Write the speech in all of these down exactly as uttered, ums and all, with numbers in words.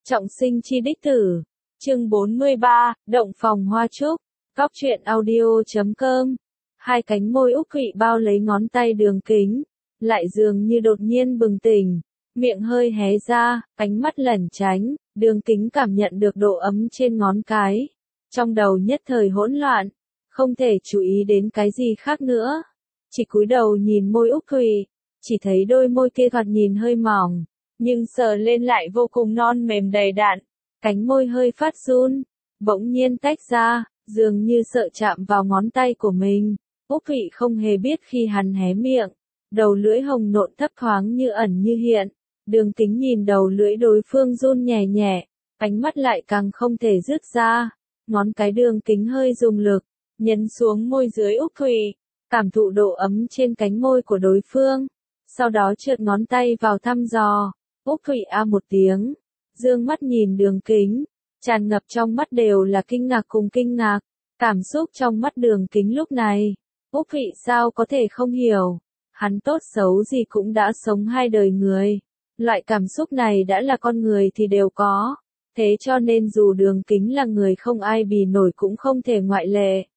Trọng sinh chi đích tử. Chương bốn mươi ba, Động phòng hoa trúc. Cóc truyện audio chấm com. Hai cánh môi úc khụy bao lấy ngón tay Đường Kính, lại dường như đột nhiên bừng tỉnh, miệng hơi hé ra, ánh mắt lẩn tránh, Đường Kính cảm nhận được độ ấm trên ngón cái. Trong đầu nhất thời hỗn loạn, không thể chú ý đến cái gì khác nữa. Chỉ cúi đầu nhìn môi úc khụy, chỉ thấy đôi môi kia thoạt nhìn hơi mỏng, nhưng sờ lên lại vô cùng non mềm đầy đặn, cánh môi hơi phát run, bỗng nhiên tách ra, dường như sợ chạm vào ngón tay của mình. Úc Thụy không hề biết khi hắn hé miệng, đầu lưỡi hồng nộn thấp thoáng như ẩn như hiện. Đường Kính nhìn đầu lưỡi đối phương run nhẹ nhẹ, ánh mắt lại càng không thể dứt ra. Ngón cái Đường Kính hơi dùng lực, nhấn xuống môi dưới Úc Thụy, cảm thụ độ ấm trên cánh môi của đối phương. Sau đó trượt ngón tay vào thăm dò. Úc Thụy a một tiếng, dương mắt nhìn Đường Kính, tràn ngập trong mắt đều là kinh ngạc cùng kinh ngạc. Cảm xúc trong mắt Đường Kính lúc này, Úc Thụy sao có thể không hiểu. Hắn tốt xấu gì cũng đã sống hai đời người. Loại cảm xúc này đã là con người thì đều có. Thế cho nên dù Đường Kính là người không ai bì nổi cũng không thể ngoại lệ.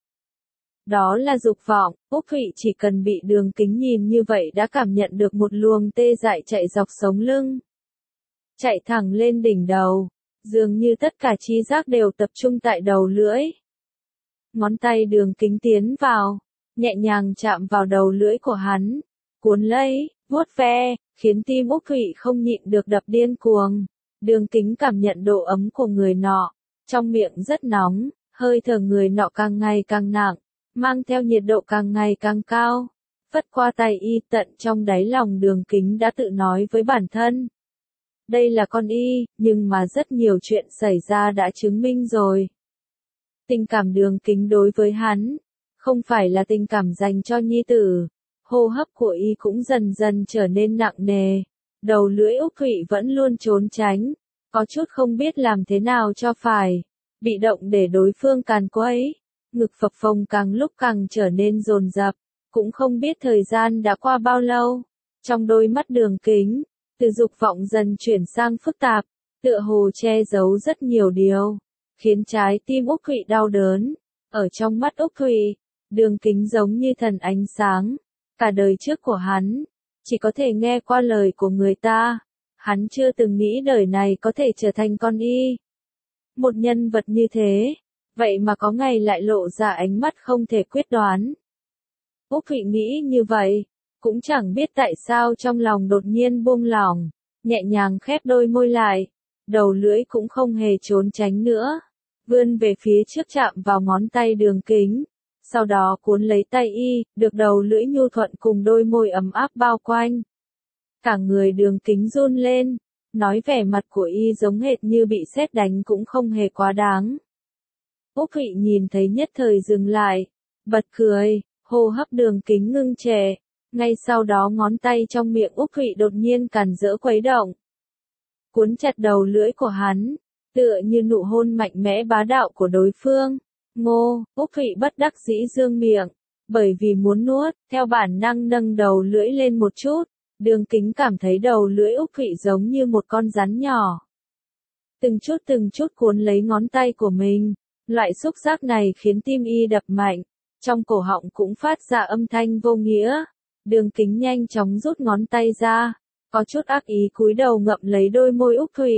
Đó là dục vọng. Úc Thụy chỉ cần bị Đường Kính nhìn như vậy đã cảm nhận được một luồng tê dại chạy dọc sống lưng, chạy thẳng lên đỉnh đầu, dường như tất cả trí giác đều tập trung tại đầu lưỡi. Ngón tay Đường Kính tiến vào, nhẹ nhàng chạm vào đầu lưỡi của hắn, cuốn lấy, vuốt ve, khiến tim Úc Thụy không nhịn được đập điên cuồng. Đường Kính cảm nhận độ ấm của người nọ, trong miệng rất nóng, hơi thở người nọ càng ngày càng nặng, mang theo nhiệt độ càng ngày càng cao. Phất qua tay y, tận trong đáy lòng Đường Kính đã tự nói với bản thân. Đây là con y, nhưng mà rất nhiều chuyện xảy ra đã chứng minh rồi. Tình cảm Đường Kính đối với hắn, không phải là tình cảm dành cho nhi tử. Hô hấp của y cũng dần dần trở nên nặng nề. Đầu lưỡi Úc Thụy vẫn luôn trốn tránh, có chút không biết làm thế nào cho phải. Bị động để đối phương càn quấy, ngực phập phồng càng lúc càng trở nên dồn dập. Cũng không biết thời gian đã qua bao lâu. Trong đôi mắt Đường Kính, từ dục vọng dần chuyển sang phức tạp, tựa hồ che giấu rất nhiều điều, khiến trái tim Úc Thụy đau đớn. Ở trong mắt Úc Thụy, Đường Kính giống như thần ánh sáng. Cả đời trước của hắn, chỉ có thể nghe qua lời của người ta. Hắn chưa từng nghĩ đời này có thể trở thành con y. Một nhân vật như thế, vậy mà có ngày lại lộ ra ánh mắt không thể quyết đoán. Úc Thụy nghĩ như vậy, cũng chẳng biết tại sao trong lòng đột nhiên buông lỏng, nhẹ nhàng khép đôi môi lại, đầu lưỡi cũng không hề trốn tránh nữa, vươn về phía trước chạm vào ngón tay Đường Kính, sau đó cuốn lấy tay y, được đầu lưỡi nhu thuận cùng đôi môi ấm áp bao quanh. Cả người Đường Kính run lên, nói vẻ mặt của y giống hệt như bị sét đánh cũng không hề quá đáng. Úc Thụy nhìn thấy nhất thời dừng lại, bật cười, hô hấp Đường Kính ngưng trệ. Ngay sau đó ngón tay trong miệng Úc Thụy đột nhiên càn rỡ khuấy động, cuốn chặt đầu lưỡi của hắn, tựa như nụ hôn mạnh mẽ bá đạo của đối phương. Ngô, Úc Thụy bất đắc dĩ dương miệng, bởi vì muốn nuốt, theo bản năng nâng đầu lưỡi lên một chút. Đường Kính cảm thấy đầu lưỡi Úc Thụy giống như một con rắn nhỏ, từng chút từng chút cuốn lấy ngón tay của mình. Loại xúc giác này khiến tim y đập mạnh, trong cổ họng cũng phát ra âm thanh vô nghĩa. Đường Kính nhanh chóng rút ngón tay ra, có chút ác ý cúi đầu ngậm lấy đôi môi Úc Thụy.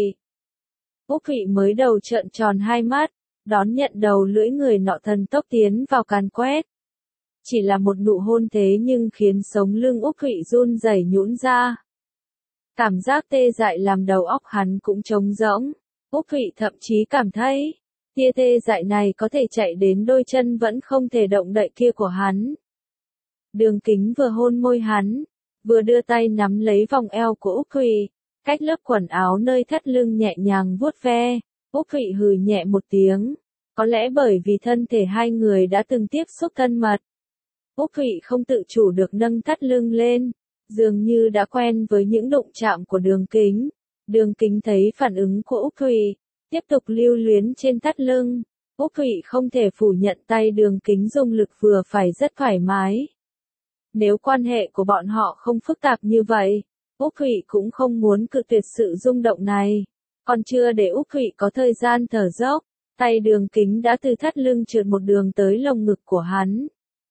Úc Thụy mới đầu trợn tròn hai mắt, đón nhận đầu lưỡi người nọ thần tốc tiến vào càn quét. Chỉ là một nụ hôn thế nhưng khiến sống lưng Úc Thụy run rẩy nhũn ra. Cảm giác tê dại làm đầu óc hắn cũng trống rỗng. Úc Thụy thậm chí cảm thấy, tia tê dại này có thể chạy đến đôi chân vẫn không thể động đậy kia của hắn. Đường Kính vừa hôn môi hắn, vừa đưa tay nắm lấy vòng eo của Úc Thụy, cách lớp quần áo nơi thắt lưng nhẹ nhàng vuốt ve. Úc Thụy hừ nhẹ một tiếng, có lẽ bởi vì thân thể hai người đã từng tiếp xúc thân mật. Úc Thụy không tự chủ được nâng thắt lưng lên, dường như đã quen với những đụng chạm của Đường Kính. Đường Kính thấy phản ứng của Úc Thụy, tiếp tục lưu luyến trên thắt lưng. Úc Thụy không thể phủ nhận tay Đường Kính dùng lực vừa phải rất thoải mái. Nếu quan hệ của bọn họ không phức tạp như vậy, Úc Thụy cũng không muốn cự tuyệt sự rung động này. Còn chưa để Úc Thụy có thời gian thở dốc, tay Đường Kính đã từ thắt lưng trượt một đường tới lồng ngực của hắn.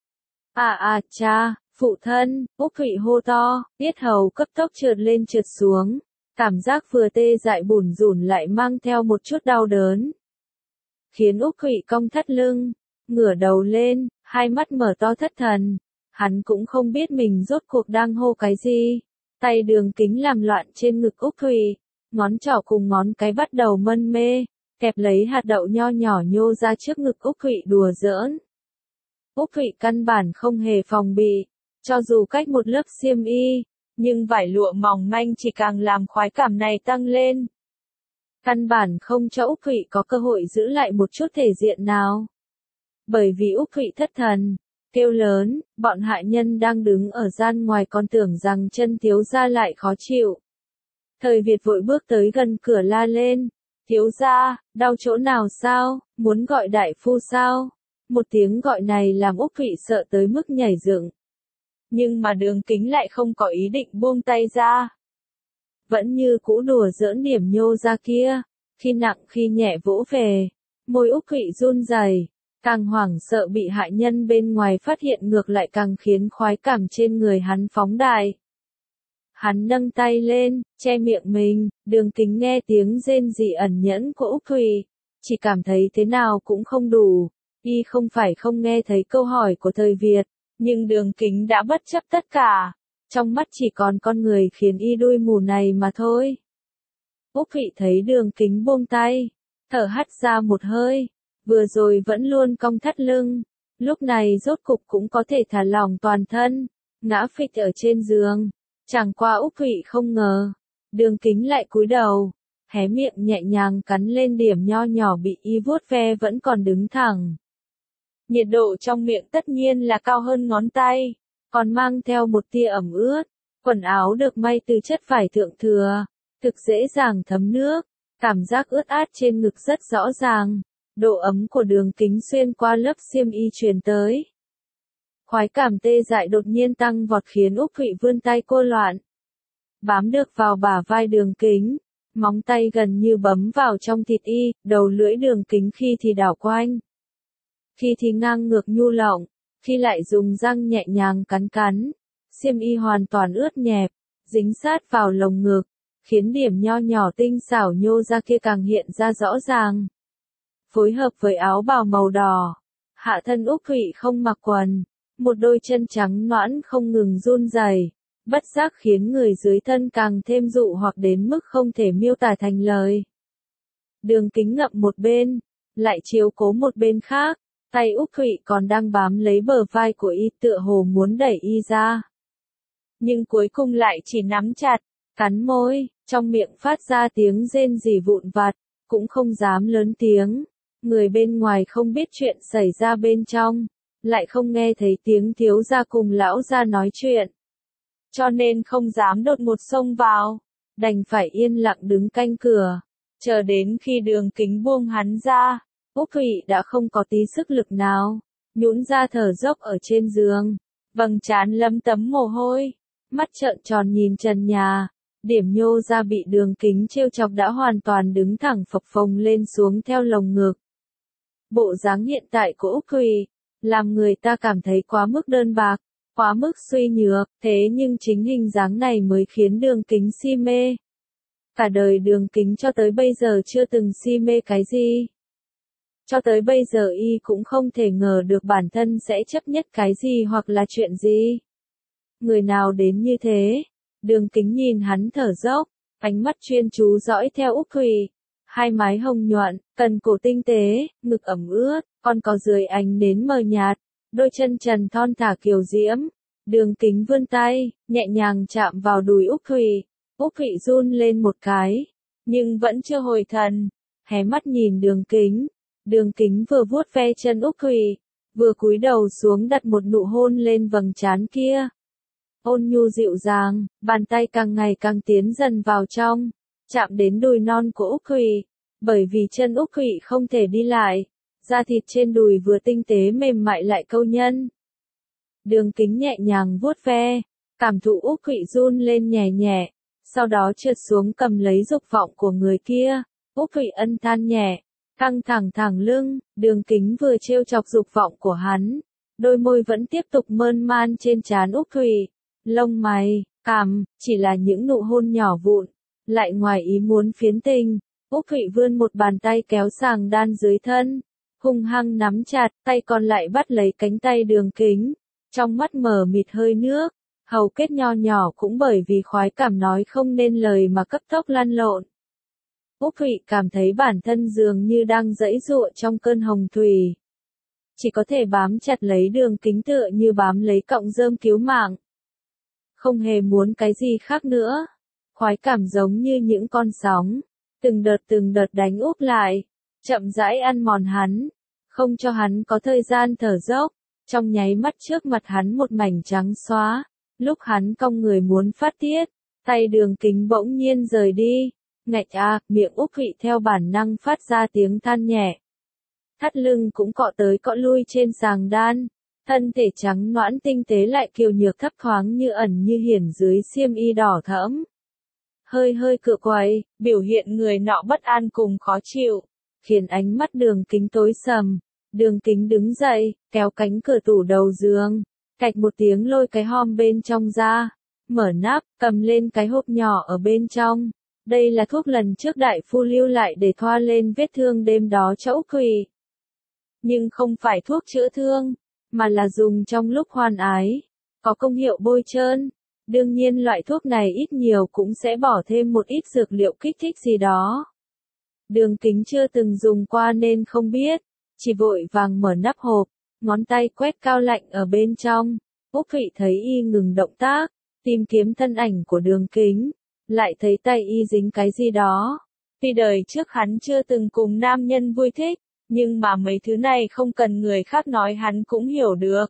À à cha, phụ thân, Úc Thụy hô to, yết hầu cấp tốc trượt lên trượt xuống, cảm giác vừa tê dại bủn rủn lại mang theo một chút đau đớn. Khiến Úc Thụy cong thắt lưng, ngửa đầu lên, hai mắt mở to thất thần, hắn cũng không biết mình rốt cuộc đang hô cái gì. Tay Đường Kính làm loạn trên ngực Úc Thụy, ngón trỏ cùng ngón cái bắt đầu mân mê, kẹp lấy hạt đậu nho nhỏ nhô ra trước ngực Úc Thụy đùa giỡn. Úc Thụy căn bản không hề phòng bị, cho dù cách một lớp xiêm y, nhưng vải lụa mỏng manh chỉ càng làm khoái cảm này tăng lên. Căn bản không cho Úc Thụy có cơ hội giữ lại một chút thể diện nào. Bởi vì Úc Thụy thất thần, kêu lớn, bọn hạ nhân đang đứng ở gian ngoài còn tưởng rằng chân thiếu gia lại khó chịu. Thời Việt vội bước tới gần cửa la lên, thiếu gia, đau chỗ nào sao, muốn gọi đại phu sao? Một tiếng gọi này làm Úc Thụy sợ tới mức nhảy dựng. Nhưng mà Đường Kính lại không có ý định buông tay ra. Vẫn như cũ đùa giỡn điểm nhô ra kia, khi nặng khi nhẹ vỗ về, môi Úc Thụy run rẩy, càng hoảng sợ bị hại nhân bên ngoài phát hiện ngược lại càng khiến khoái cảm trên người hắn phóng đại. Hắn nâng tay lên, che miệng mình, Đường Kính nghe tiếng rên rỉ ẩn nhẫn của Úc Thụy, chỉ cảm thấy thế nào cũng không đủ. Y không phải không nghe thấy câu hỏi của thời Việt, nhưng Đường Kính đã bất chấp tất cả, trong mắt chỉ còn con người khiến y đuôi mù này mà thôi. Úc Thụy thấy Đường Kính buông tay, thở hắt ra một hơi, vừa rồi vẫn luôn cong thắt lưng, lúc này rốt cục cũng có thể thả lỏng toàn thân, ngã phịch ở trên giường. Chẳng qua Úc Thụy không ngờ, Đường Kính lại cúi đầu, hé miệng nhẹ nhàng cắn lên điểm nho nhỏ bị y vuốt ve vẫn còn đứng thẳng. Nhiệt độ trong miệng tất nhiên là cao hơn ngón tay, còn mang theo một tia ẩm ướt, quần áo được may từ chất vải thượng thừa, thực dễ dàng thấm nước, cảm giác ướt át trên ngực rất rõ ràng, độ ấm của Đường Kính xuyên qua lớp xiêm y truyền tới. Khoái cảm tê dại đột nhiên tăng vọt khiến Úc Thụy vươn tay cô loạn. Bám được vào bả vai Đường Kính, móng tay gần như bấm vào trong thịt y, đầu lưỡi Đường Kính khi thì đảo quanh. Khi thì ngang ngược nhu lỏng, khi lại dùng răng nhẹ nhàng cắn cắn, xiêm y hoàn toàn ướt nhẹp, dính sát vào lồng ngực, khiến điểm nho nhỏ tinh xảo nhô ra kia càng hiện ra rõ ràng. Phối hợp với áo bào màu đỏ, hạ thân Úc Thụy không mặc quần, một đôi chân trắng nõn không ngừng run rẩy, bất giác khiến người dưới thân càng thêm dụ hoặc đến mức không thể miêu tả thành lời. Đường Kính ngậm một bên, lại chiếu cố một bên khác. Tay Úc Thụy còn đang bám lấy bờ vai của y tựa hồ muốn đẩy y ra. Nhưng cuối cùng lại chỉ nắm chặt, cắn môi, trong miệng phát ra tiếng rên rỉ vụn vặt, cũng không dám lớn tiếng. Người bên ngoài không biết chuyện xảy ra bên trong, lại không nghe thấy tiếng thiếu gia cùng lão gia nói chuyện. Cho nên không dám đột ngột xông vào, đành phải yên lặng đứng canh cửa, chờ đến khi Đường Kính buông hắn ra. Úc Thụy đã không có tí sức lực nào, nhũn ra thở dốc ở trên giường, vầng trán lấm tấm mồ hôi, mắt trợn tròn nhìn trần nhà, điểm nhô ra bị Đường Kính trêu chọc đã hoàn toàn đứng thẳng phập phồng lên xuống theo lồng ngực. Bộ dáng hiện tại của Úc Thụy, làm người ta cảm thấy quá mức đơn bạc, quá mức suy nhược, thế nhưng chính hình dáng này mới khiến Đường Kính si mê. Cả đời Đường Kính cho tới bây giờ chưa từng si mê cái gì. Cho tới bây giờ y cũng không thể ngờ được bản thân sẽ chấp nhất cái gì hoặc là chuyện gì. Người nào đến như thế? Đường Kính nhìn hắn thở dốc, ánh mắt chuyên chú dõi theo Úc Thụy. Hai mái hồng nhuận, cần cổ tinh tế, ngực ẩm ướt, còn có dưới ánh nến mờ nhạt, đôi chân trần thon thả kiều diễm. Đường Kính vươn tay, nhẹ nhàng chạm vào đùi Úc Thụy. Úc Thụy run lên một cái, nhưng vẫn chưa hồi thần, hé mắt nhìn Đường Kính. Đường Kính vừa vuốt ve chân Úc Thụy, vừa cúi đầu xuống đặt một nụ hôn lên vầng trán kia. Ôn nhu dịu dàng, bàn tay càng ngày càng tiến dần vào trong, chạm đến đùi non của Úc Thụy. Bởi vì chân Úc Thụy không thể đi lại, da thịt trên đùi vừa tinh tế mềm mại lại câu nhân. Đường Kính nhẹ nhàng vuốt ve, cảm thụ Úc Thụy run lên nhẹ nhẹ, sau đó trượt xuống cầm lấy dục vọng của người kia. Úc Thụy Ân than nhẹ, căng thẳng thẳng lưng, Đường Kính vừa trêu chọc dục vọng của hắn, đôi môi vẫn tiếp tục mơn man trên trán Úc Thụy, lông mày, cằm, chỉ là những nụ hôn nhỏ vụn, lại ngoài ý muốn phiến tình. Úc Thụy vươn một bàn tay kéo sàng đan dưới thân, hung hăng nắm chặt, tay còn lại bắt lấy cánh tay Đường Kính, trong mắt mờ mịt hơi nước, hầu kết nho nhỏ cũng bởi vì khoái cảm nói không nên lời mà cấp tốc lăn lộn. Úc Thụy cảm thấy bản thân dường như đang giãy giụa trong cơn hồng thủy. Chỉ có thể bám chặt lấy Đường Kính tựa như bám lấy cọng rơm cứu mạng. Không hề muốn cái gì khác nữa. Khoái cảm giống như những con sóng, từng đợt từng đợt đánh úp lại, chậm rãi ăn mòn hắn, không cho hắn có thời gian thở dốc. Trong nháy mắt trước mặt hắn một mảnh trắng xóa, lúc hắn cong người muốn phát tiết, tay Đường Kính bỗng nhiên rời đi. Ngạch a, miệng Úc Thụy theo bản năng phát ra tiếng than nhẹ. Thắt lưng cũng cọ tới cọ lui trên sàng đan, thân thể trắng nõn tinh tế lại kiều nhược thấp thoáng như ẩn như hiển dưới xiêm y đỏ thẫm. Hơi hơi cựa quay, biểu hiện người nọ bất an cùng khó chịu, khiến ánh mắt Đường Kính tối sầm. Đường Kính đứng dậy, kéo cánh cửa tủ đầu giường, cạch một tiếng lôi cái hòm bên trong ra, mở nắp, cầm lên cái hộp nhỏ ở bên trong. Đây là thuốc lần trước đại phu lưu lại để thoa lên vết thương đêm đó cho Úc Thụy. Nhưng không phải thuốc chữa thương, mà là dùng trong lúc hoan ái, có công hiệu bôi trơn. Đương nhiên loại thuốc này ít nhiều cũng sẽ bỏ thêm một ít dược liệu kích thích gì đó. Đường Kính chưa từng dùng qua nên không biết, chỉ vội vàng mở nắp hộp, ngón tay quét cao lạnh ở bên trong. Úc Thụy thấy y ngừng động tác, tìm kiếm thân ảnh của Đường Kính, lại thấy tay y dính cái gì đó. Tuy đời trước hắn chưa từng cùng nam nhân vui thích, nhưng mà mấy thứ này không cần người khác nói hắn cũng hiểu được.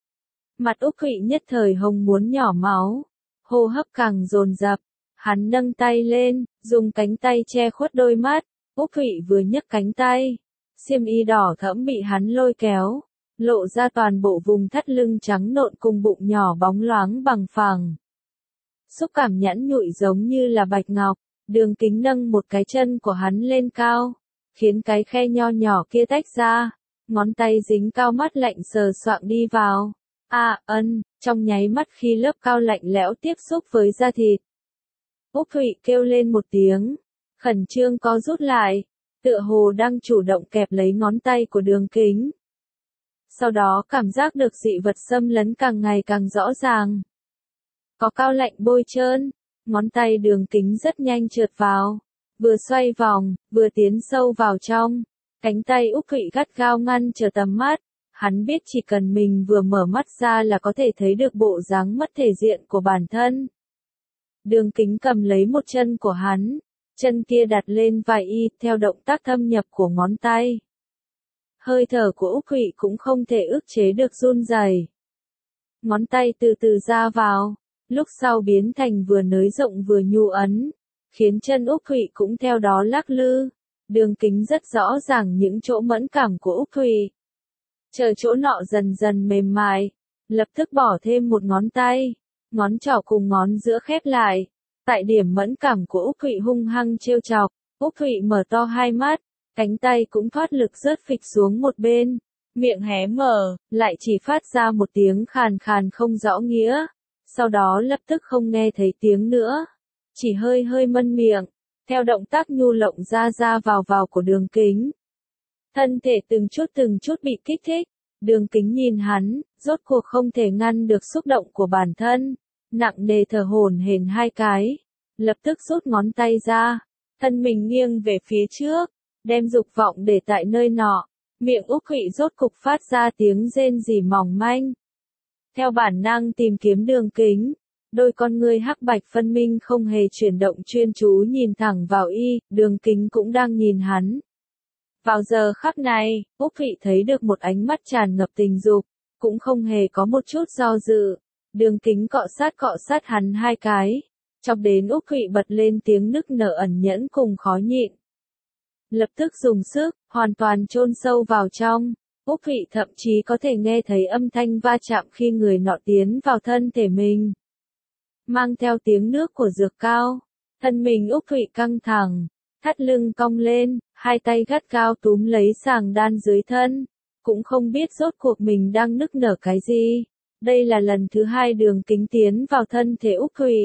Mặt Úc Thụy nhất thời hồng muốn nhỏ máu, hô hấp càng dồn dập, hắn nâng tay lên, dùng cánh tay che khuất đôi mắt. Úc Thụy vừa nhấc cánh tay, xiêm y đỏ thẫm bị hắn lôi kéo, lộ ra toàn bộ vùng thắt lưng trắng nộn cùng bụng nhỏ bóng loáng bằng phẳng. Xúc cảm nhẵn nhụi giống như là bạch ngọc. Đường Kính nâng một cái chân của hắn lên cao, khiến cái khe nho nhỏ kia tách ra, ngón tay dính cao mắt lạnh sờ soạng đi vào. A, ân, trong nháy mắt khi lớp cao lạnh lẽo tiếp xúc với da thịt. Úc Thụy kêu lên một tiếng, khẩn trương co rút lại, tựa hồ đang chủ động kẹp lấy ngón tay của Đường Kính. Sau đó cảm giác được dị vật xâm lấn càng ngày càng rõ ràng. Có cao lạnh bôi trơn, ngón tay Đường Kính rất nhanh trượt vào, vừa xoay vòng, vừa tiến sâu vào trong. Cánh tay Úc Thụy gắt gao ngăn trở tầm mắt, hắn biết chỉ cần mình vừa mở mắt ra là có thể thấy được bộ dáng mất thể diện của bản thân. Đường Kính cầm lấy một chân của hắn, chân kia đặt lên vai y theo động tác thâm nhập của ngón tay. Hơi thở của Úc Thụy cũng không thể ức chế được run rẩy. Ngón tay từ từ ra vào, lúc sau biến thành vừa nới rộng vừa nhu ấn, khiến chân Úc Thụy cũng theo đó lắc lư. Đường Kính rất rõ ràng những chỗ mẫn cảm của Úc Thụy. Chờ chỗ nọ dần dần mềm mại, lập tức bỏ thêm một ngón tay, ngón trỏ cùng ngón giữa khép lại. Tại điểm mẫn cảm của Úc Thụy hung hăng trêu chọc, Úc Thụy mở to hai mắt, cánh tay cũng thoát lực rớt phịch xuống một bên, miệng hé mở, lại chỉ phát ra một tiếng khàn khàn không rõ nghĩa, sau đó lập tức không nghe thấy tiếng nữa, chỉ hơi hơi mân miệng, theo động tác nhu lộng ra ra vào vào của Đường Kính. Thân thể từng chút từng chút bị kích thích, Đường Kính nhìn hắn, rốt cuộc không thể ngăn được xúc động của bản thân, nặng nề thở hổn hển hai cái, lập tức rút ngón tay ra, thân mình nghiêng về phía trước, đem dục vọng để tại nơi nọ, miệng Úc Thụy rốt cục phát ra tiếng rên rỉ mỏng manh. Theo bản năng tìm kiếm Đường Kính, đôi con ngươi hắc bạch phân minh không hề chuyển động chuyên chú nhìn thẳng vào y, Đường Kính cũng đang nhìn hắn. Vào giờ khắc này, Úc Thụy thấy được một ánh mắt tràn ngập tình dục, cũng không hề có một chút do dự. Đường Kính cọ sát cọ sát hắn hai cái, chọc đến Úc Thụy bật lên tiếng nức nở ẩn nhẫn cùng khó nhịn. Lập tức dùng sức, hoàn toàn chôn sâu vào trong, Úc Thụy thậm chí có thể nghe thấy âm thanh va chạm khi người nọ tiến vào thân thể mình. Mang theo tiếng nước của dược cao, Thân mình Úc Thụy căng thẳng, thắt lưng cong lên, hai tay gắt gao túm lấy sàng đan dưới thân, cũng không biết rốt cuộc mình đang nức nở cái gì. Đây là lần thứ hai Đường Kính tiến vào thân thể Úc Thụy.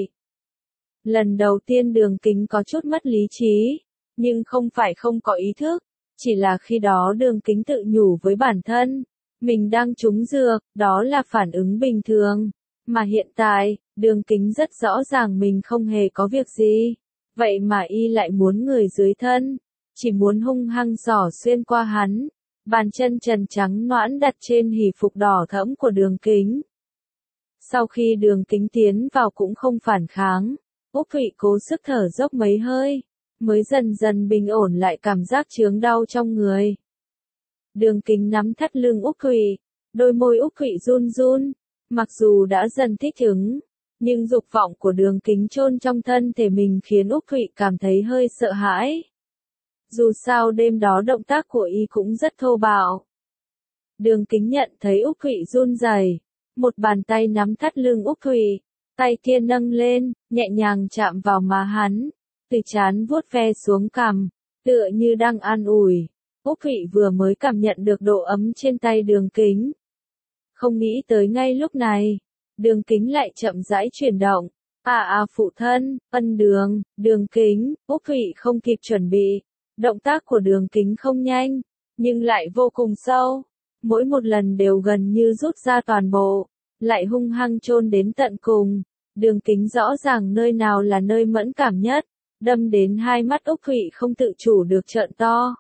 Lần đầu tiên Đường Kính có chút mất lý trí, nhưng không phải không có ý thức, chỉ là khi đó Đường Kính tự nhủ với bản thân, mình đang trúng dược, đó là phản ứng bình thường. Mà hiện tại, Đường Kính rất rõ ràng mình không hề có việc gì, vậy mà y lại muốn người dưới thân, chỉ muốn hung hăng xỏ xuyên qua hắn, bàn chân trần trắng nõn đặt trên hỉ phục đỏ thẫm của Đường Kính. Sau khi Đường Kính tiến vào cũng không phản kháng, Úc Thụy cố sức thở dốc mấy hơi, mới dần dần bình ổn lại cảm giác chướng đau trong người. Đường Kính nắm thắt lưng Úc Thụy, đôi môi Úc Thụy run run, mặc dù đã dần thích ứng, nhưng dục vọng của Đường Kính chôn trong thân thể mình khiến Úc Thụy cảm thấy hơi sợ hãi. Dù sao đêm đó động tác của y cũng rất thô bạo. Đường Kính nhận thấy Úc Thụy run rẩy, một bàn tay nắm thắt lưng Úc Thụy, tay kia nâng lên, nhẹ nhàng chạm vào má hắn, từ trán vuốt ve xuống cằm, tựa như đang an ủi. Úc Thụy vừa mới cảm nhận được độ ấm trên tay Đường Kính. Không nghĩ tới ngay lúc này, Đường Kính lại chậm rãi chuyển động. À à phụ thân, ân Đường, Đường Kính, Úc Thụy không kịp chuẩn bị. Động tác của Đường Kính không nhanh, nhưng lại vô cùng sâu. Mỗi một lần đều gần như rút ra toàn bộ, lại hung hăng chôn đến tận cùng. Đường Kính rõ ràng nơi nào là nơi mẫn cảm nhất, đâm đến hai mắt Úc Thụy không tự chủ được trợn to.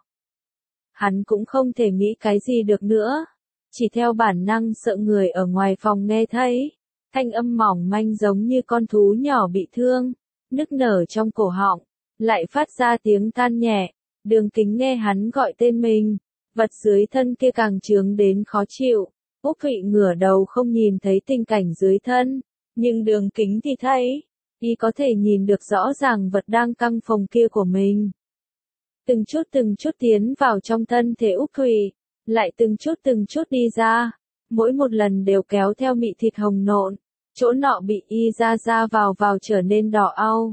Hắn cũng không thể nghĩ cái gì được nữa, chỉ theo bản năng sợ người ở ngoài phòng nghe thấy. Thanh âm mỏng manh giống như con thú nhỏ bị thương, nức nở trong cổ họng, lại phát ra tiếng than nhẹ. Đường Kính nghe hắn gọi tên mình, vật dưới thân kia càng chướng đến khó chịu. Úc Thụy ngửa đầu không nhìn thấy tình cảnh dưới thân, nhưng Đường Kính thì thấy, y có thể nhìn được rõ ràng vật đang căng phồng kia của mình. Từng chút từng chút tiến vào trong thân thể Úc Thụy, lại từng chút từng chút đi ra, mỗi một lần đều kéo theo mị thịt hồng nộn, chỗ nọ bị y ra ra vào vào trở nên đỏ au.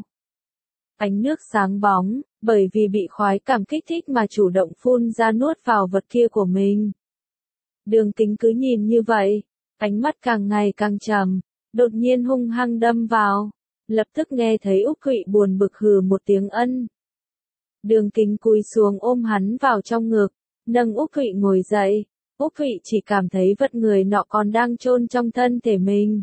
Ánh nước sáng bóng, bởi vì bị khoái cảm kích thích mà chủ động phun ra nuốt vào vật kia của mình. Đường Kính cứ nhìn như vậy, ánh mắt càng ngày càng trầm, đột nhiên hung hăng đâm vào, lập tức nghe thấy Úc Thụy buồn bực hừ một tiếng ân. Đường Kính cúi xuống ôm hắn vào trong ngực, nâng Úc Thụy ngồi dậy. Úc Thụy chỉ cảm thấy vật người nọ còn đang chôn trong thân thể mình.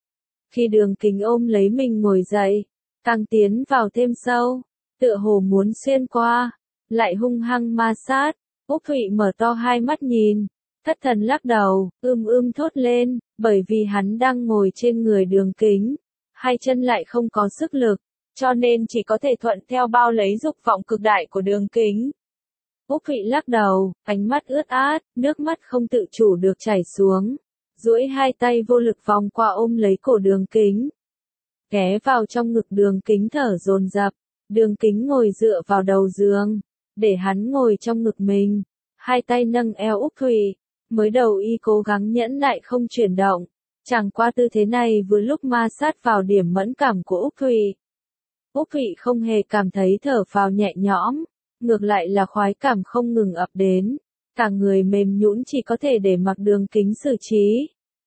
Khi Đường Kính ôm lấy mình ngồi dậy, càng tiến vào thêm sâu, tựa hồ muốn xuyên qua, lại hung hăng ma sát. Úc Thụy mở to hai mắt nhìn, thất thần lắc đầu, ưm ưm thốt lên, bởi vì hắn đang ngồi trên người Đường Kính, hai chân lại không có sức lực, cho nên chỉ có thể thuận theo bao lấy dục vọng cực đại của Đường Kính. Úc Thụy lắc đầu, ánh mắt ướt át, nước mắt không tự chủ được chảy xuống, duỗi hai tay vô lực vòng qua ôm lấy cổ Đường Kính. Ghé vào trong ngực Đường Kính thở dồn dập, Đường Kính ngồi dựa vào đầu giường, để hắn ngồi trong ngực mình, hai tay nâng eo Úc Thụy, mới đầu y cố gắng nhẫn nại không chuyển động, chẳng qua tư thế này vừa lúc ma sát vào điểm mẫn cảm của Úc Thụy. Úc Thụy không hề cảm thấy thở phào nhẹ nhõm, ngược lại là khoái cảm không ngừng ập đến, cả người mềm nhũn chỉ có thể để mặc Đường Kính xử trí.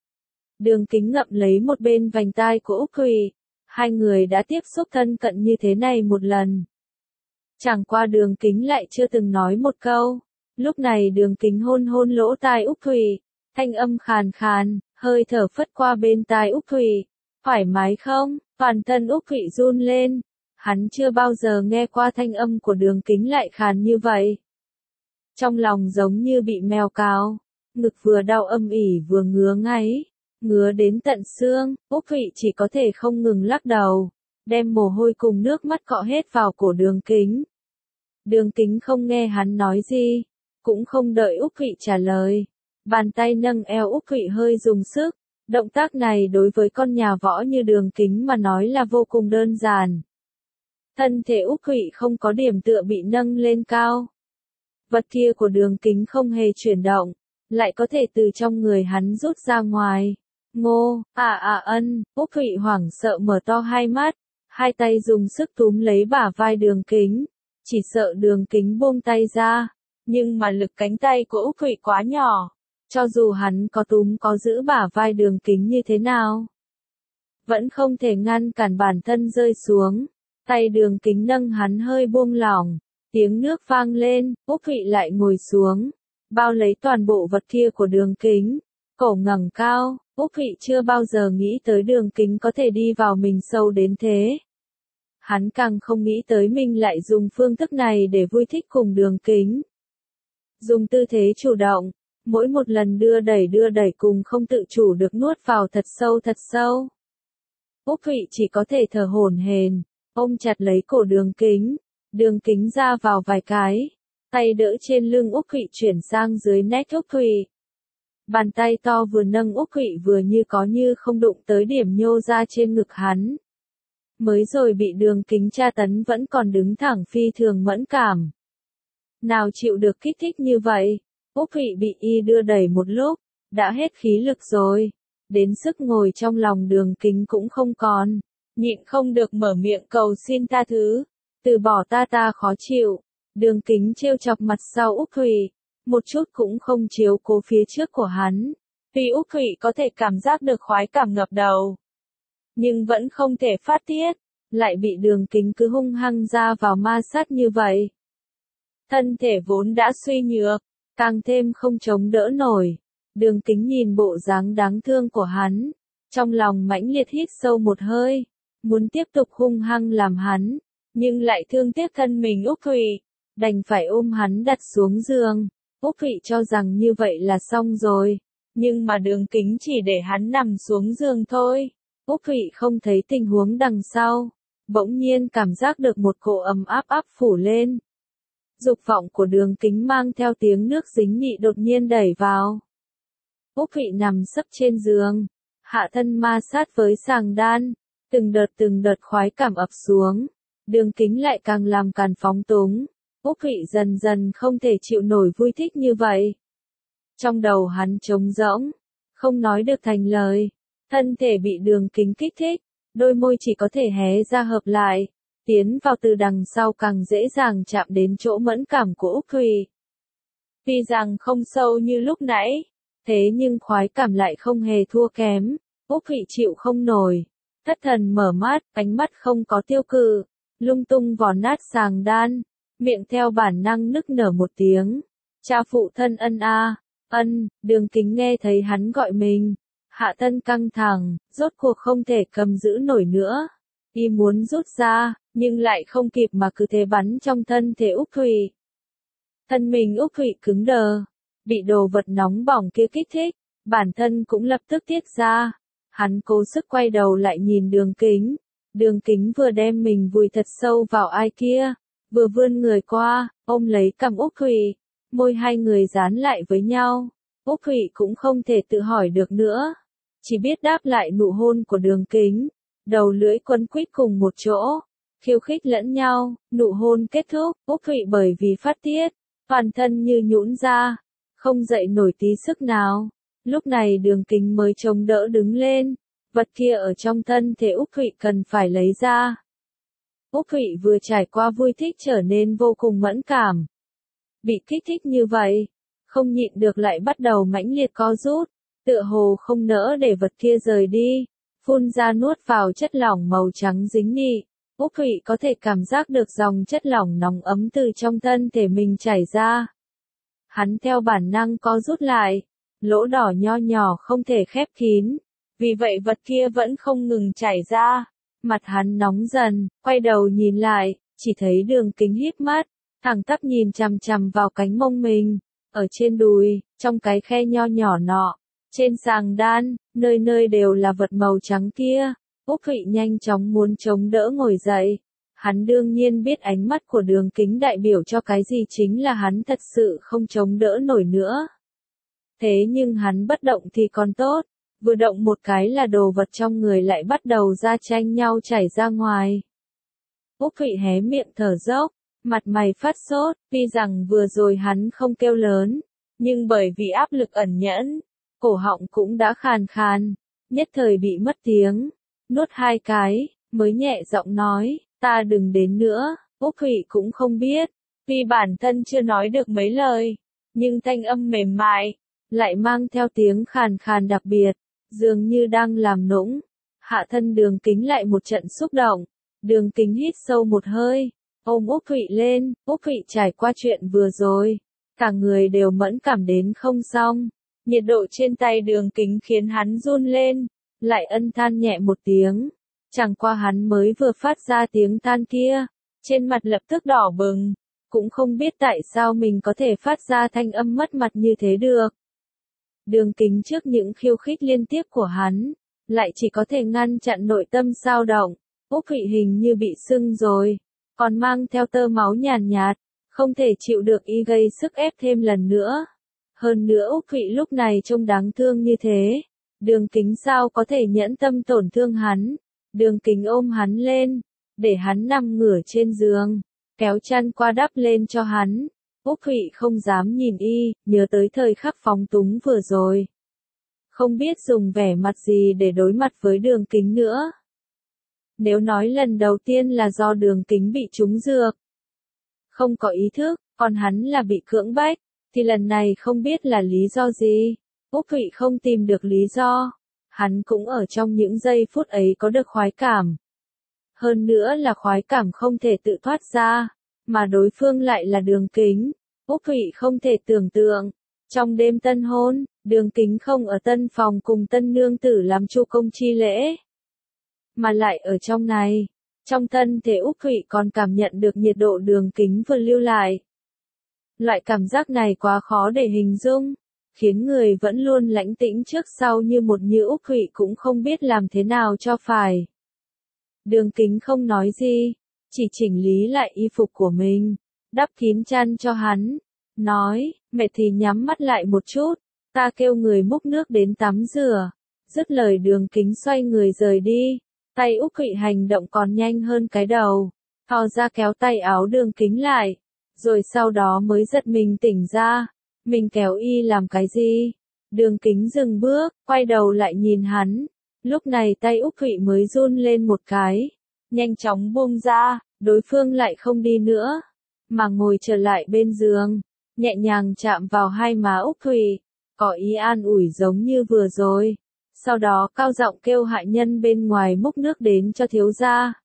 Đường Kính ngậm lấy một bên vành tai của Úc Thụy, hai người đã tiếp xúc thân cận như thế này một lần. Chẳng qua Đường Kính lại chưa từng nói một câu, lúc này Đường Kính hôn hôn lỗ tai Úc Thụy, thanh âm khàn khàn, hơi thở phất qua bên tai Úc Thụy, thoải mái không? Toàn thân Úc Thụy run lên. Hắn chưa bao giờ nghe qua thanh âm của Đường Kính lại khàn như vậy. Trong lòng giống như bị mèo cào, ngực vừa đau âm ỉ vừa ngứa ngáy, ngứa đến tận xương. Úc Thụy chỉ có thể không ngừng lắc đầu, đem mồ hôi cùng nước mắt cọ hết vào cổ Đường Kính. Đường Kính không nghe hắn nói gì, cũng không đợi Úc Thụy trả lời. Bàn tay nâng eo Úc Thụy hơi dùng sức, động tác này đối với con nhà võ như Đường Kính mà nói là vô cùng đơn giản. Thân thể Úc Thụy không có điểm tựa bị nâng lên cao. Vật kia của Đường Kính không hề chuyển động, lại có thể từ trong người hắn rút ra ngoài. Ngô, à à ân, Úc Thụy hoảng sợ mở to hai mắt, hai tay dùng sức túm lấy bả vai Đường Kính, chỉ sợ Đường Kính buông tay ra, nhưng mà lực cánh tay của Úc Thụy quá nhỏ, cho dù hắn có túm có giữ bả vai Đường Kính như thế nào, vẫn không thể ngăn cản bản thân rơi xuống. Tay Đường Kính nâng hắn hơi buông lỏng, tiếng nước vang lên, Úc Thụy lại ngồi xuống, bao lấy toàn bộ vật kia của Đường Kính, cổ ngẩng cao. Úc Thụy chưa bao giờ nghĩ tới Đường Kính có thể đi vào mình sâu đến thế. Hắn càng không nghĩ tới mình lại dùng phương thức này để vui thích cùng Đường Kính. Dùng tư thế chủ động, mỗi một lần đưa đẩy đưa đẩy cùng không tự chủ được nuốt vào thật sâu thật sâu. Úc Thụy chỉ có thể thở hổn hển, ôm chặt lấy cổ Đường Kính, Đường Kính ra vào vài cái, tay đỡ trên lưng Úc Thụy chuyển sang dưới nách Úc Thụy. Bàn tay to vừa nâng Úc Thụy vừa như có như không đụng tới điểm nhô ra trên ngực hắn. Mới rồi bị Đường Kính tra tấn vẫn còn đứng thẳng phi thường mẫn cảm. Nào chịu được kích thích như vậy, Úc Thụy bị y đưa đẩy một lúc, đã hết khí lực rồi, đến sức ngồi trong lòng Đường Kính cũng không còn, nhịn không được mở miệng cầu xin tha thứ, từ bỏ ta ta khó chịu. Đường Kính trêu chọc mặt sau Úc Thụy, một chút cũng không chiếu cố phía trước của hắn. Tuy Úc Thụy có thể cảm giác được khoái cảm ngập đầu, nhưng vẫn không thể phát tiết, lại bị Đường Kính cứ hung hăng ra vào ma sát như vậy. Thân thể vốn đã suy nhược, càng thêm không chống đỡ nổi. Đường Kính nhìn bộ dáng đáng thương của hắn, trong lòng mãnh liệt hít sâu một hơi, muốn tiếp tục hung hăng làm hắn, nhưng lại thương tiếc thân mình Úc Thụy, đành phải ôm hắn đặt xuống giường. Úc Thụy cho rằng như vậy là xong rồi, nhưng mà Đường Kính chỉ để hắn nằm xuống giường thôi. Úc Thụy không thấy tình huống đằng sau, bỗng nhiên cảm giác được một cỗ ấm áp áp phủ lên. Dục vọng của Đường Kính mang theo tiếng nước dính nhị đột nhiên đẩy vào. Úc Thụy nằm sấp trên giường, hạ thân ma sát với sàng đan, từng đợt từng đợt khoái cảm ập xuống. Đường Kính lại càng làm càn phóng túng. Úc Thụy dần dần không thể chịu nổi vui thích như vậy. Trong đầu hắn trống rỗng, không nói được thành lời, thân thể bị Đường Kính kích thích, đôi môi chỉ có thể hé ra hợp lại, tiến vào từ đằng sau càng dễ dàng chạm đến chỗ mẫn cảm của Úc Thụy. Tuy rằng không sâu như lúc nãy, thế nhưng khoái cảm lại không hề thua kém. Úc Thụy chịu không nổi, thất thần mở mắt, ánh mắt không có tiêu cự, lung tung vò nát sàng đan, miệng theo bản năng nức nở một tiếng. Cha phụ thân ân a, ân. Đường Kính nghe thấy hắn gọi mình, hạ thân căng thẳng, rốt cuộc không thể cầm giữ nổi nữa. Y muốn rút ra, nhưng lại không kịp mà cứ thế bắn trong thân thể Úc Thụy. Thân mình Úc Thụy cứng đờ, bị đồ vật nóng bỏng kia kích thích, bản thân cũng lập tức tiết ra. Hắn cố sức quay đầu lại nhìn Đường Kính. Đường Kính vừa đem mình vùi thật sâu vào ai kia, vừa vươn người qua, ôm lấy cằm Úc Thụy, môi hai người dán lại với nhau. Úc Thụy cũng không thể tự hỏi được nữa, chỉ biết đáp lại nụ hôn của Đường Kính, đầu lưỡi quấn quýt cùng một chỗ, khiêu khích lẫn nhau. Nụ hôn kết thúc, Úc Thụy bởi vì phát tiết, toàn thân như nhũn ra, không dậy nổi tí sức nào. Lúc này Đường Kính mới chống đỡ đứng lên, vật kia ở trong thân thể Úc Thụy cần phải lấy ra. Úc Thụy vừa trải qua vui thích trở nên vô cùng mẫn cảm. Bị kích thích như vậy, không nhịn được lại bắt đầu mãnh liệt co rút, tựa hồ không nỡ để vật kia rời đi, phun ra nuốt vào chất lỏng màu trắng dính nị. Úc Thụy có thể cảm giác được dòng chất lỏng nóng ấm từ trong thân thể mình chảy ra. Hắn theo bản năng co rút lại, lỗ đỏ nho nhỏ không thể khép kín, vì vậy vật kia vẫn không ngừng chảy ra. Mặt hắn nóng dần, quay đầu nhìn lại, chỉ thấy Đường Kính híp mắt, thẳng tắp nhìn chằm chằm vào cánh mông mình, ở trên đùi, trong cái khe nho nhỏ nọ, trên sàng đan, nơi nơi đều là vật màu trắng kia. Úc Thụy nhanh chóng muốn chống đỡ ngồi dậy. Hắn đương nhiên biết ánh mắt của Đường Kính đại biểu cho cái gì, chính là hắn thật sự không chống đỡ nổi nữa. Thế nhưng hắn bất động thì còn tốt, vừa động một cái là đồ vật trong người lại bắt đầu ra tranh nhau chảy ra ngoài. Úc Thụy hé miệng thở dốc, mặt mày phát sốt, tuy rằng vừa rồi hắn không kêu lớn, nhưng bởi vì áp lực ẩn nhẫn, cổ họng cũng đã khàn khàn, nhất thời bị mất tiếng, nuốt hai cái, mới nhẹ giọng nói, ta đừng đến nữa. Úc Thụy cũng không biết, vì bản thân chưa nói được mấy lời, nhưng thanh âm mềm mại, lại mang theo tiếng khàn khàn đặc biệt, dường như đang làm nũng. Hạ thân Đường Kính lại một trận xúc động, Đường Kính hít sâu một hơi, ôm Úc Thụy lên. Úc Thụy trải qua chuyện vừa rồi, cả người đều mẫn cảm đến không xong, nhiệt độ trên tay Đường Kính khiến hắn run lên, lại ân than nhẹ một tiếng. Chẳng qua hắn mới vừa phát ra tiếng than kia, trên mặt lập tức đỏ bừng, cũng không biết tại sao mình có thể phát ra thanh âm mất mặt như thế được. Đường Kính trước những khiêu khích liên tiếp của hắn, lại chỉ có thể ngăn chặn nội tâm dao động. Úc Thụy hình như bị sưng rồi, còn mang theo tơ máu nhàn nhạt, không thể chịu được y gây sức ép thêm lần nữa. Hơn nữa Úc Thụy lúc này trông đáng thương như thế, Đường Kính sao có thể nhẫn tâm tổn thương hắn. Đường Kính ôm hắn lên, để hắn nằm ngửa trên giường, kéo chăn qua đắp lên cho hắn. Úc Thụy không dám nhìn y, nhớ tới thời khắc phóng túng vừa rồi. Không biết dùng vẻ mặt gì để đối mặt với Đường Kính nữa. Nếu nói lần đầu tiên là do Đường Kính bị trúng dược, không có ý thức, còn hắn là bị cưỡng bách, thì lần này không biết là lý do gì. Úc Thụy không tìm được lý do, hắn cũng ở trong những giây phút ấy có được khoái cảm. Hơn nữa là khoái cảm không thể tự thoát ra, mà đối phương lại là Đường Kính. Úc Thụy không thể tưởng tượng, trong đêm tân hôn, Đường Kính không ở tân phòng cùng tân nương tử làm chu công chi lễ, mà lại ở trong này. Trong thân thể Úc Thụy còn cảm nhận được nhiệt độ Đường Kính vừa lưu lại. Loại cảm giác này quá khó để hình dung, khiến người vẫn luôn lãnh tĩnh trước sau như một như Úc Thụy cũng không biết làm thế nào cho phải. Đường Kính không nói gì, chỉ chỉnh lý lại y phục của mình, đắp kín chăn cho hắn, nói, mệt thì nhắm mắt lại một chút, ta kêu người múc nước đến tắm rửa. Dứt lời Đường Kính xoay người rời đi, tay Úc Thụy hành động còn nhanh hơn cái đầu, thò ra kéo tay áo Đường Kính lại, rồi sau đó mới giật mình tỉnh ra, mình kéo y làm cái gì? Đường Kính dừng bước, quay đầu lại nhìn hắn, lúc này tay Úc Thụy mới run lên một cái, nhanh chóng buông ra, đối phương lại không đi nữa, mà ngồi trở lại bên giường, nhẹ nhàng chạm vào hai má Úc Thụy, có ý an ủi giống như vừa rồi. Sau đó cao giọng kêu hạ nhân bên ngoài múc nước đến cho thiếu gia.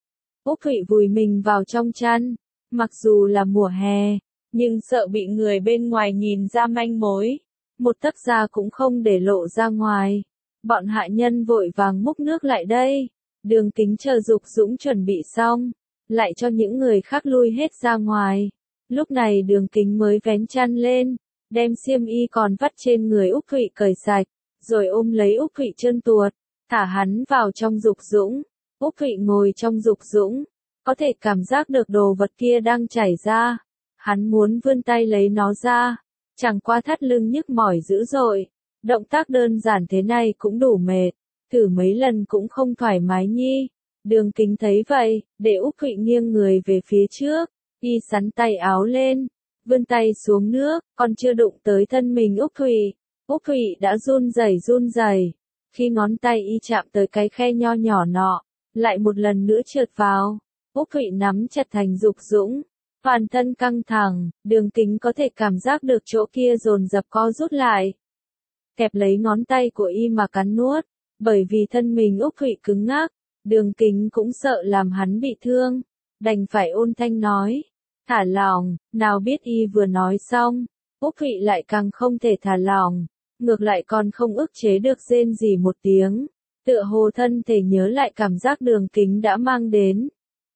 Úc Thụy vùi mình vào trong chăn, mặc dù là mùa hè, nhưng sợ bị người bên ngoài nhìn ra manh mối, một tấc da cũng không để lộ ra ngoài. Bọn hạ nhân vội vàng múc nước lại đây, Đường Kính chờ Dục Dũng chuẩn bị xong, lại cho những người khác lui hết ra ngoài. Lúc này Đường Kính mới vén chăn lên, đem xiêm y còn vắt trên người Úc Thụy cởi sạch, rồi ôm lấy Úc Thụy trơn tuột, thả hắn vào trong Dục Dũng. Úc Thụy ngồi trong Dục Dũng, có thể cảm giác được đồ vật kia đang chảy ra. Hắn muốn vươn tay lấy nó ra, chẳng qua thắt lưng nhức mỏi dữ dội. Động tác đơn giản thế này cũng đủ mệt, thử mấy lần cũng không thoải mái nhi. Đường Kính thấy vậy, để Úc Thụy nghiêng người về phía trước, y sắn tay áo lên, vươn tay xuống nước, còn chưa đụng tới thân mình Úc Thụy. Úc Thụy đã run rẩy run rẩy, khi ngón tay y chạm tới cái khe nho nhỏ nọ, lại một lần nữa trượt vào. Úc Thụy nắm chặt thành Dục Dũng, toàn thân căng thẳng, Đường Kính có thể cảm giác được chỗ kia dồn dập co rút lại. Kẹp lấy ngón tay của y mà cắn nuốt, bởi vì thân mình Úc Thụy cứng ngắc, Đường Kính cũng sợ làm hắn bị thương, đành phải ôn thanh nói, thả lỏng. Nào biết y vừa nói xong, Úc Thụy lại càng không thể thả lỏng, ngược lại còn không ức chế được rên rỉ một tiếng, tựa hồ thân thể nhớ lại cảm giác Đường Kính đã mang đến.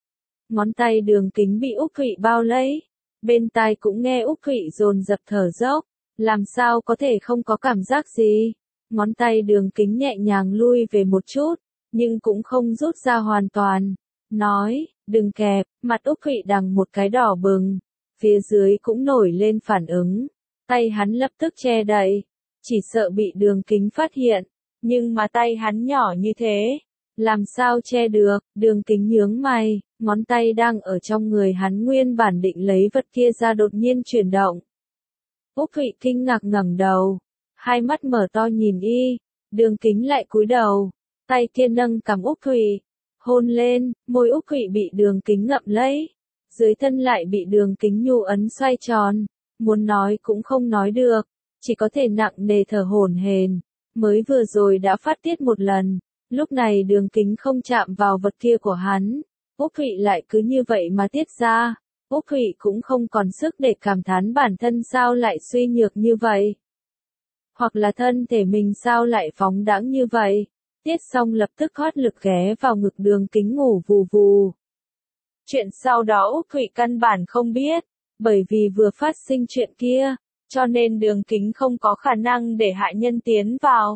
Ngón tay Đường Kính bị Úc Thụy bao lấy, bên tai cũng nghe Úc Thụy dồn dập thở dốc, làm sao có thể không có cảm giác gì. Ngón tay Đường Kính nhẹ nhàng lui về một chút, nhưng cũng không rút ra hoàn toàn, nói, đừng kẹp. Mặt Úc Thụy đằng một cái đỏ bừng, phía dưới cũng nổi lên phản ứng, tay hắn lập tức che đậy, chỉ sợ bị Đường Kính phát hiện, nhưng mà tay hắn nhỏ như thế, làm sao che được. Đường Kính nhướng mày, ngón tay đang ở trong người hắn nguyên bản định lấy vật kia ra đột nhiên chuyển động. Úc Thụy kinh ngạc ngẩng đầu, hai mắt mở to nhìn y, Đường Kính lại cúi đầu, tay kia nâng cằm Úc Thụy, hôn lên, môi Úc Thụy bị Đường Kính ngậm lấy, dưới thân lại bị Đường Kính nhu ấn xoay tròn, muốn nói cũng không nói được, chỉ có thể nặng nề thở hổn hển. Mới vừa rồi đã phát tiết một lần, lúc này Đường Kính không chạm vào vật kia của hắn, Úc Thụy lại cứ như vậy mà tiết ra. Úc Thụy cũng không còn sức để cảm thán bản thân sao lại suy nhược như vậy. Hoặc là thân thể mình sao lại phóng đãng như vậy. Tiết xong lập tức hót lực ghé vào ngực Đường Kính ngủ vù vù. Chuyện sau đó Úc Thụy căn bản không biết, bởi vì vừa phát sinh chuyện kia, cho nên Đường Kính không có khả năng để hạ nhân tiến vào.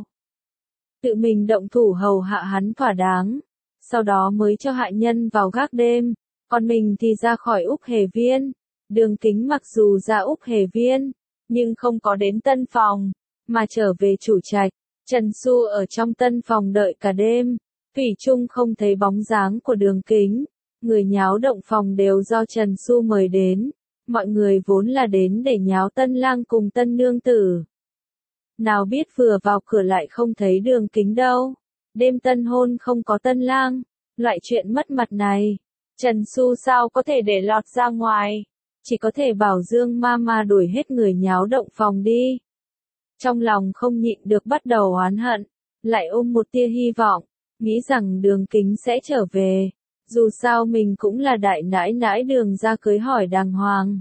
Tự mình động thủ hầu hạ hắn thỏa đáng, sau đó mới cho hạ nhân vào gác đêm. Còn mình thì ra khỏi Úc Hề Viên. Đường Kính mặc dù ra Úc Hề Viên, nhưng không có đến tân phòng, mà trở về chủ trạch. Trần Xu ở trong tân phòng đợi cả đêm, thủy chung không thấy bóng dáng của Đường Kính. Người nháo động phòng đều do Trần Xu mời đến, mọi người vốn là đến để nháo tân lang cùng tân nương tử. Nào biết vừa vào cửa lại không thấy Đường Kính đâu. Đêm tân hôn không có tân lang, loại chuyện mất mặt này. Trần Xu sao có thể để lọt ra ngoài, chỉ có thể bảo Dương Mama đuổi hết người nháo động phòng đi. Trong lòng không nhịn được bắt đầu oán hận, lại ôm một tia hy vọng, nghĩ rằng Đường Kính sẽ trở về, dù sao mình cũng là đại nãi nãi Đường ra cưới hỏi đàng hoàng.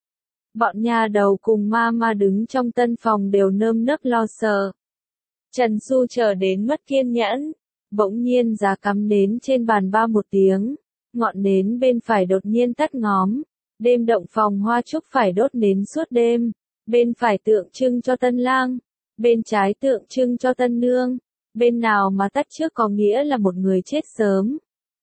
Bọn nhà đầu cùng Mama đứng trong tân phòng đều nơm nớp lo sợ. Trần Xu chờ đến mất kiên nhẫn, bỗng nhiên giá cắm nến trên bàn ba một tiếng. Ngọn nến bên phải đột nhiên tắt ngóm, đêm động phòng hoa trúc phải đốt nến suốt đêm, bên phải tượng trưng cho tân lang, bên trái tượng trưng cho tân nương, bên nào mà tắt trước có nghĩa là một người chết sớm.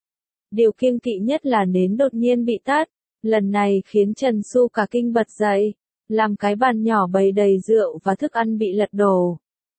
Điều kiêng kỵ nhất là nến đột nhiên bị tắt, lần này khiến Trần Xu cả kinh bật dậy, làm cái bàn nhỏ bày đầy rượu và thức ăn bị lật đổ.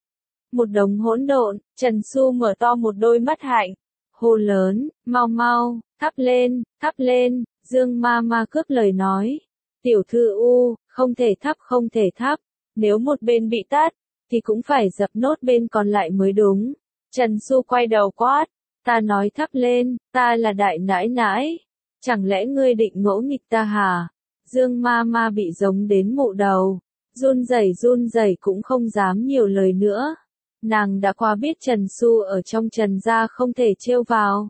Một đống hỗn độn, Trần Xu mở to một đôi mắt hạnh, hô lớn, mau mau, thắp lên, thắp lên, Dương Mama cướp lời nói. Tiểu thư U, không thể thắp không thể thắp, nếu một bên bị tắt, thì cũng phải dập nốt bên còn lại mới đúng. Trần Xu quay đầu quát, ta nói thắp lên, ta là đại nãi nãi, chẳng lẽ ngươi định ngỗ nghịch ta hả? Dương Mama bị giống đến mụ đầu, run rẩy run rẩy cũng không dám nhiều lời nữa. Nàng đã qua biết Trần Xu ở trong Trần gia không thể trêu vào.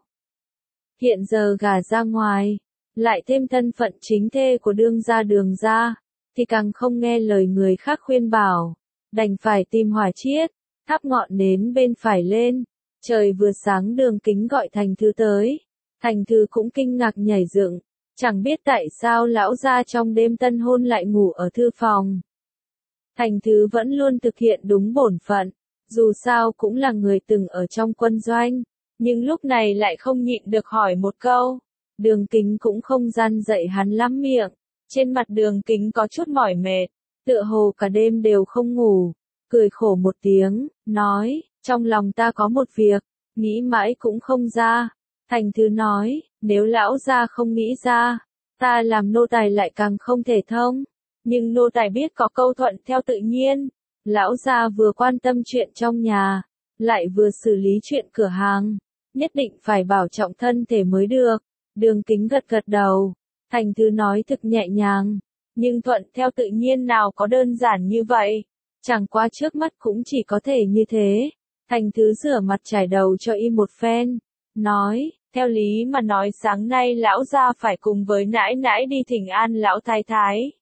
Hiện giờ gả ra ngoài, lại thêm thân phận chính thê của đương gia Đường gia, thì càng không nghe lời người khác khuyên bảo, đành phải tìm hỏa chiết, thắp ngọn nến bên phải lên. Trời vừa sáng Đường Kính gọi Thành Thư tới, Thành Thư cũng kinh ngạc nhảy dựng, chẳng biết tại sao lão gia trong đêm tân hôn lại ngủ ở thư phòng. Thành Thư vẫn luôn thực hiện đúng bổn phận, dù sao cũng là người từng ở trong quân doanh, nhưng lúc này lại không nhịn được hỏi một câu. Đường Kính cũng không gian dậy hắn lắm miệng, trên mặt Đường Kính có chút mỏi mệt, tựa hồ cả đêm đều không ngủ, cười khổ một tiếng, nói, trong lòng ta có một việc, nghĩ mãi cũng không ra. Thành Thư nói, nếu lão gia không nghĩ ra, ta làm nô tài lại càng không thể thông, nhưng nô tài biết có câu thuận theo tự nhiên. Lão gia vừa quan tâm chuyện trong nhà, lại vừa xử lý chuyện cửa hàng, nhất định phải bảo trọng thân thể mới được. Đường Kính gật gật đầu, Thành Thư nói thực nhẹ nhàng, nhưng thuận theo tự nhiên nào có đơn giản như vậy, chẳng qua trước mắt cũng chỉ có thể như thế. Thành Thư rửa mặt trải đầu cho y một phen, nói, theo lý mà nói sáng nay lão gia phải cùng với nãi nãi đi thỉnh an lão thái thái.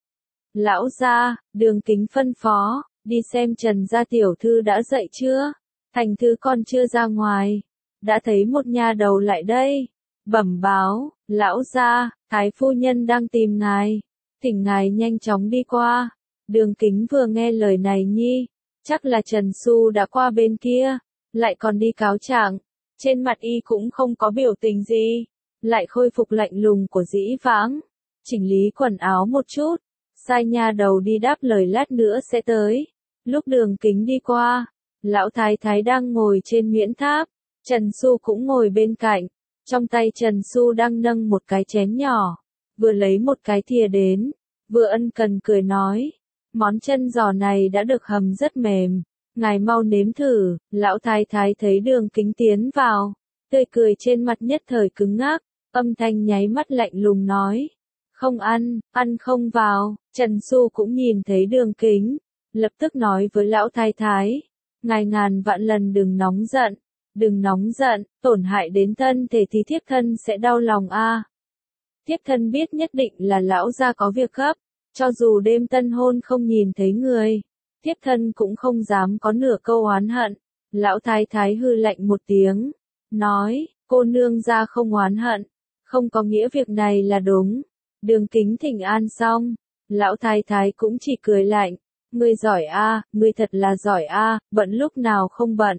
Lão gia, Đường Kính phân phó, đi xem Trần gia tiểu thư đã dậy chưa? Thành Thư còn chưa ra ngoài, đã thấy một nha đầu lại đây, bẩm báo, lão gia, thái phu nhân đang tìm ngài, thỉnh ngài nhanh chóng đi qua. Đường Kính vừa nghe lời này nhi, chắc là Trần Xu đã qua bên kia, lại còn đi cáo trạng, trên mặt y cũng không có biểu tình gì, lại khôi phục lạnh lùng của dĩ vãng, chỉnh lý quần áo một chút, sai nha đầu đi đáp lời lát nữa sẽ tới. Lúc Đường Kính đi qua, lão thái thái đang ngồi trên miễn tháp, Trần Xu cũng ngồi bên cạnh, trong tay Trần Xu đang nâng một cái chén nhỏ, vừa lấy một cái thìa đến, vừa ân cần cười nói, món chân giò này đã được hầm rất mềm, ngài mau nếm thử. Lão thái thái thấy Đường Kính tiến vào, Tươi cười trên mặt nhất thời cứng ngắc, âm thanh nháy mắt lạnh lùng nói. Không ăn, ăn không vào. Trần Xu cũng nhìn thấy Đường Kính, lập tức nói với lão thái thái. Ngài ngàn vạn lần đừng nóng giận, đừng nóng giận, tổn hại đến thân thể thì thiếp thân sẽ đau lòng a. À. Thiếp thân biết nhất định là lão gia có việc gấp, cho dù đêm tân hôn không nhìn thấy người, thiếp thân cũng không dám có nửa câu oán hận. Lão thái thái hư lạnh một tiếng, nói, cô nương gia không oán hận, không có nghĩa việc này là đúng. Đường Kính thỉnh an xong, lão thái thái cũng chỉ cười lạnh, ngươi giỏi a, à, ngươi thật là giỏi a, à, bận lúc nào không bận.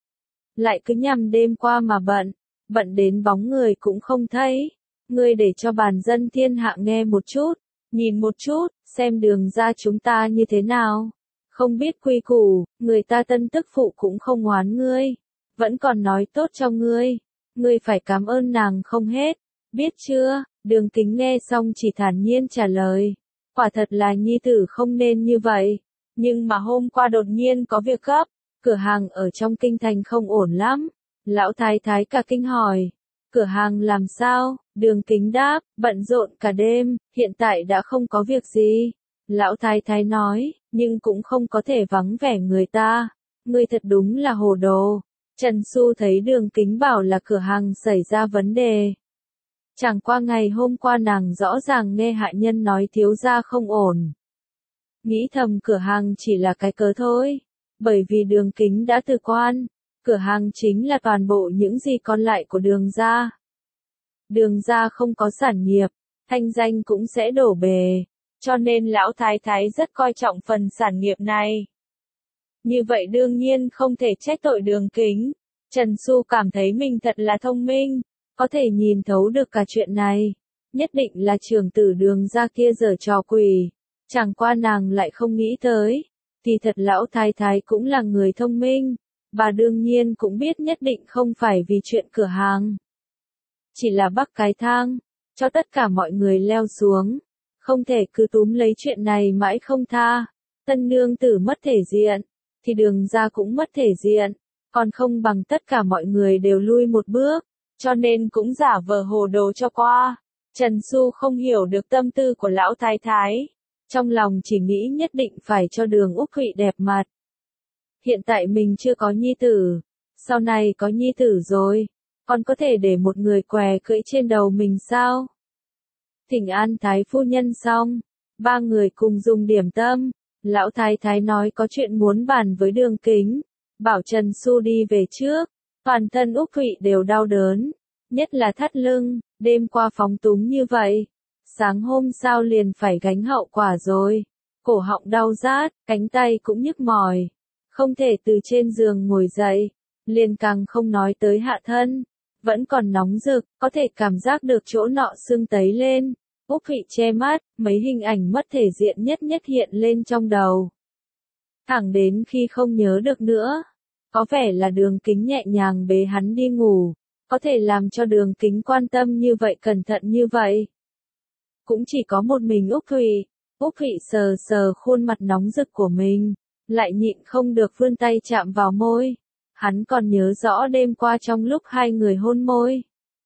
Lại cứ nhằm đêm qua mà bận, bận đến bóng người cũng không thấy. Ngươi để cho bàn dân thiên hạ nghe một chút, nhìn một chút, xem Đường gia chúng ta như thế nào. Không biết quy củ, người ta tân tức phụ cũng không oán ngươi, vẫn còn nói tốt cho ngươi, ngươi phải cảm ơn nàng không hết, biết chưa? Đường Kính nghe xong chỉ thản nhiên trả lời, quả thật là nhi tử không nên như vậy, nhưng mà hôm qua đột nhiên có việc gấp, cửa hàng ở trong kinh thành không ổn lắm. Lão thái thái cả kinh hỏi, cửa hàng làm sao? Đường Kính đáp, bận rộn cả đêm, hiện tại đã không có việc gì. Lão thái thái nói, nhưng cũng không có thể vắng vẻ người ta, ngươi thật đúng là hồ đồ. Trần Xu thấy Đường Kính bảo là cửa hàng xảy ra vấn đề. Chẳng qua ngày hôm qua nàng rõ ràng nghe hạ nhân nói thiếu gia không ổn. Nghĩ thầm cửa hàng chỉ là cái cớ thôi, bởi vì Đường Kính đã từ quan, cửa hàng chính là toàn bộ những gì còn lại của Đường gia. Đường gia không có sản nghiệp, thanh danh cũng sẽ đổ bề, cho nên lão thái thái rất coi trọng phần sản nghiệp này. Như vậy đương nhiên không thể trách tội Đường Kính. Trần Xu cảm thấy mình thật là thông minh, có thể nhìn thấu được cả chuyện này. Nhất định là trưởng tử Đường gia kia giở trò quỷ, chẳng qua nàng lại không nghĩ tới. Thì thật lão thái thái cũng là người thông minh, bà đương nhiên cũng biết nhất định không phải vì chuyện cửa hàng. Chỉ là bắc cái thang, cho tất cả mọi người leo xuống, không thể cứ túm lấy chuyện này mãi không tha. Tân nương tử mất thể diện, thì Đường gia cũng mất thể diện, còn không bằng tất cả mọi người đều lui một bước, cho nên cũng giả vờ hồ đồ cho qua. Trần Xu không hiểu được tâm tư của lão thái thái, trong lòng chỉ nghĩ nhất định phải cho Đường Úc Thụy đẹp mặt. Hiện tại mình chưa có nhi tử, sau này có nhi tử rồi, còn có thể để một người què cưỡi trên đầu mình sao? Thỉnh an thái phu nhân xong, ba người cùng dùng điểm tâm, lão thái thái nói có chuyện muốn bàn với Đường Kính, bảo Trần Xu đi về trước, toàn thân Úc Thụy đều đau đớn, nhất là thắt lưng, đêm qua phóng túng như vậy, sáng hôm sau liền phải gánh hậu quả rồi, cổ họng đau rát, cánh tay cũng nhức mỏi, không thể từ trên giường ngồi dậy, liền càng không nói tới hạ thân, vẫn còn nóng rực, có thể cảm giác được chỗ nọ sưng tấy lên. Úc Thụy che mắt, mấy hình ảnh mất thể diện nhất nhất hiện lên trong đầu. Thẳng đến khi không nhớ được nữa, có vẻ là Đường Kính nhẹ nhàng bế hắn đi ngủ, có thể làm cho Đường Kính quan tâm như vậy cẩn thận như vậy. Cũng chỉ có một mình Úc Thụy, Úc Thụy sờ sờ khuôn mặt nóng rực của mình, lại nhịn không được vươn tay chạm vào môi. Hắn còn nhớ rõ đêm qua trong lúc hai người hôn môi.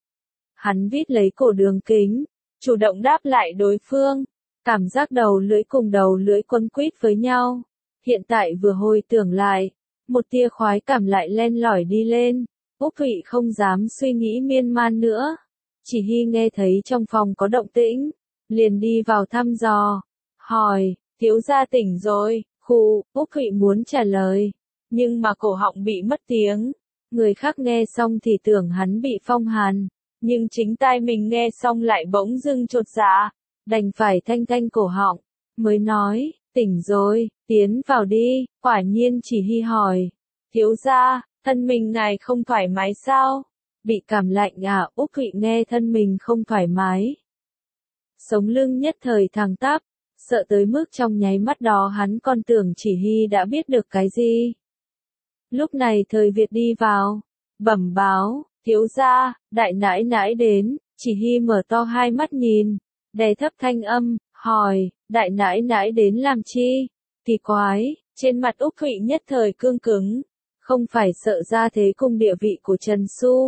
Hắn vít lấy cổ Đường Kính, chủ động đáp lại đối phương, cảm giác đầu lưỡi cùng đầu lưỡi quấn quýt với nhau. Hiện tại vừa hồi tưởng lại, một tia khoái cảm lại len lỏi đi lên, Úc Thụy không dám suy nghĩ miên man nữa. Chỉ Hy nghe thấy trong phòng có động tĩnh, liền đi vào thăm dò, hỏi, thiếu gia tỉnh rồi, khu, Úc Thụy muốn trả lời, nhưng mà cổ họng bị mất tiếng, người khác nghe xong thì tưởng hắn bị phong hàn. Nhưng chính tai mình nghe xong lại bỗng dưng chột dạ, đành phải thanh thanh cổ họng, mới nói, tỉnh rồi, tiến vào đi. Quả nhiên Chỉ Hy hỏi, thiếu gia, thân mình này không thoải mái sao? Bị cảm lạnh à? Úc Thụy nghe thân mình không thoải mái, sống lưng nhất thời thẳng tắp, sợ tới mức trong nháy mắt đó hắn còn tưởng Chỉ Hy đã biết được cái gì. Lúc này Thời Việt đi vào, bẩm báo, thiếu gia, đại nãi nãi đến. Chỉ Hy mở to hai mắt nhìn, đè thấp thanh âm, hỏi, đại nãi nãi đến làm chi? Kỳ quái, trên mặt Úc Thụy nhất thời cương cứng, không phải sợ ra thế cung địa vị của Trần Xu,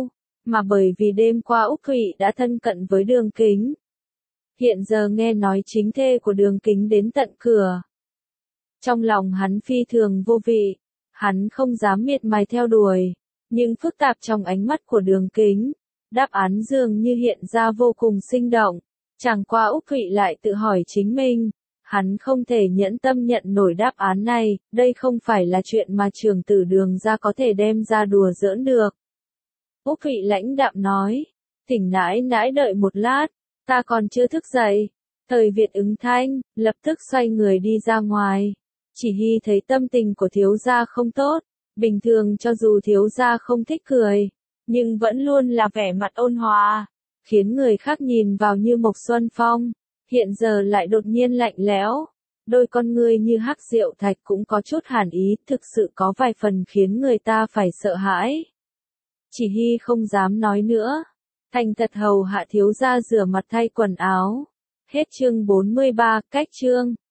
mà bởi vì đêm qua Úc Thụy đã thân cận với Đường Kính. Hiện giờ nghe nói chính thê của Đường Kính đến tận cửa. Trong lòng hắn phi thường vô vị, hắn không dám miệt mài theo đuổi, nhưng phức tạp trong ánh mắt của Đường Kính, đáp án dường như hiện ra vô cùng sinh động, chẳng qua Úc Thụy lại tự hỏi chính mình, hắn không thể nhẫn tâm nhận nổi đáp án này, đây không phải là chuyện mà trưởng tử Đường gia có thể đem ra đùa giỡn được. Úc Thụy lãnh đạm nói, thỉnh nãi nãi đợi một lát, ta còn chưa thức dậy. Thời Việt ứng thanh, lập tức xoay người đi ra ngoài. Chỉ Hy thấy tâm tình của thiếu gia không tốt, bình thường cho dù thiếu gia không thích cười, nhưng vẫn luôn là vẻ mặt ôn hòa, khiến người khác nhìn vào như Mộc Xuân Phong, hiện giờ lại đột nhiên lạnh lẽo, đôi con ngươi như hắc rượu thạch cũng có chút hàn ý, thực sự có vài phần khiến người ta phải sợ hãi. Chỉ Hy không dám nói nữa, thành thật hầu hạ thiếu gia rửa mặt thay quần áo. Hết chương bốn mươi ba, cách chương.